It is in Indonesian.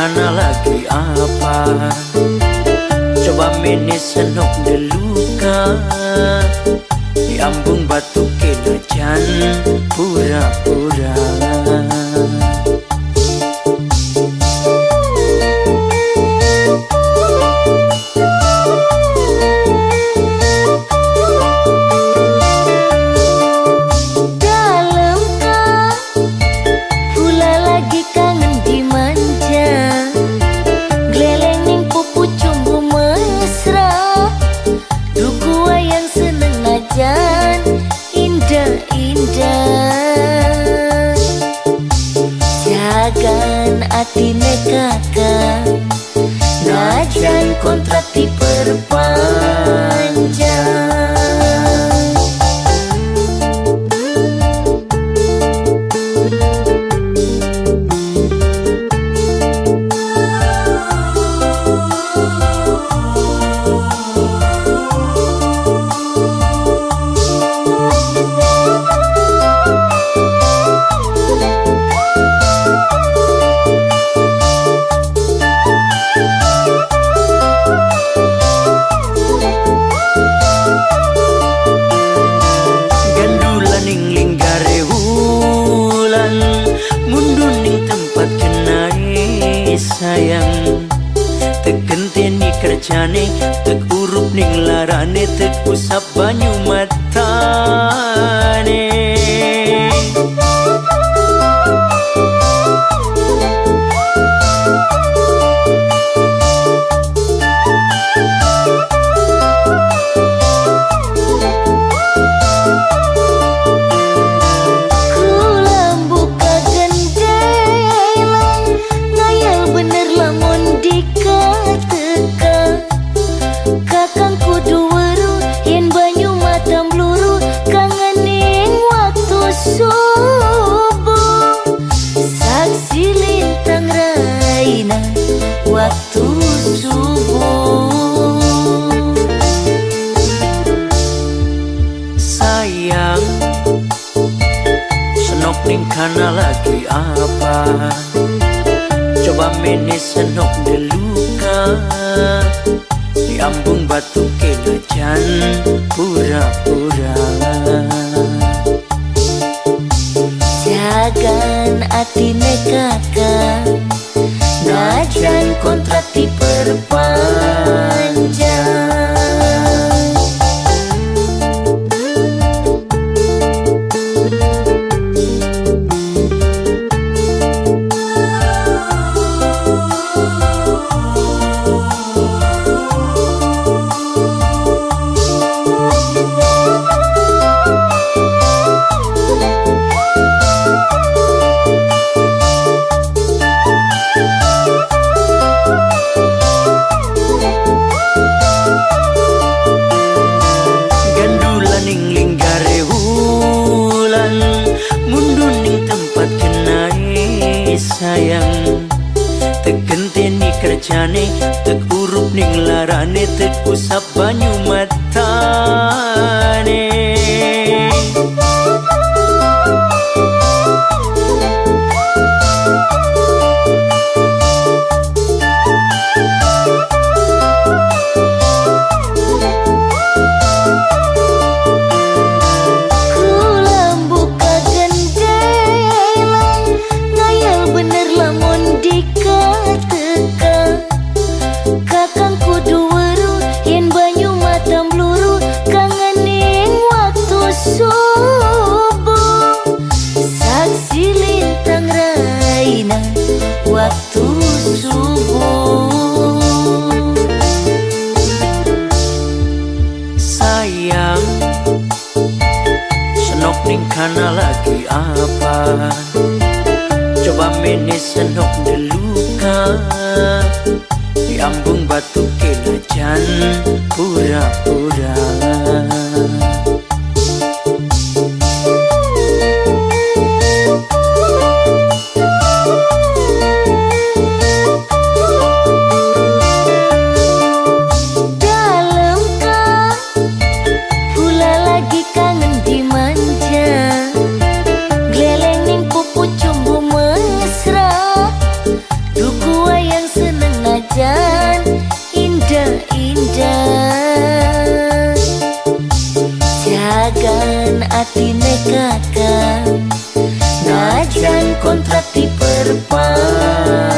kana lagi apa? Coba mene senok deluka, diambung batu kenajan pura-pura. Jagan atine kakak, najan kontrak diperpanjang. Sayang tegenteni kerjane, tek urup ning larane, tek usap banyu matane. Waktu subuh, sayang senok ning kana lagi apa? Coba mene senok deluka, diambung batu kenajan pura-pura. jagan atine kakak, najan kontrak diperpanjang. Sayang tegenteni kerjane, tek urup ning larane, tek usap banyu matane. Waktu subuh, sayang senok ning kana lagi apa? Coba mene senok deluka, diambung batu kenajan pura-pura. gleleng ning pupu cumbu mesra, duku wayang atine kakak, najan kontrak diperpan.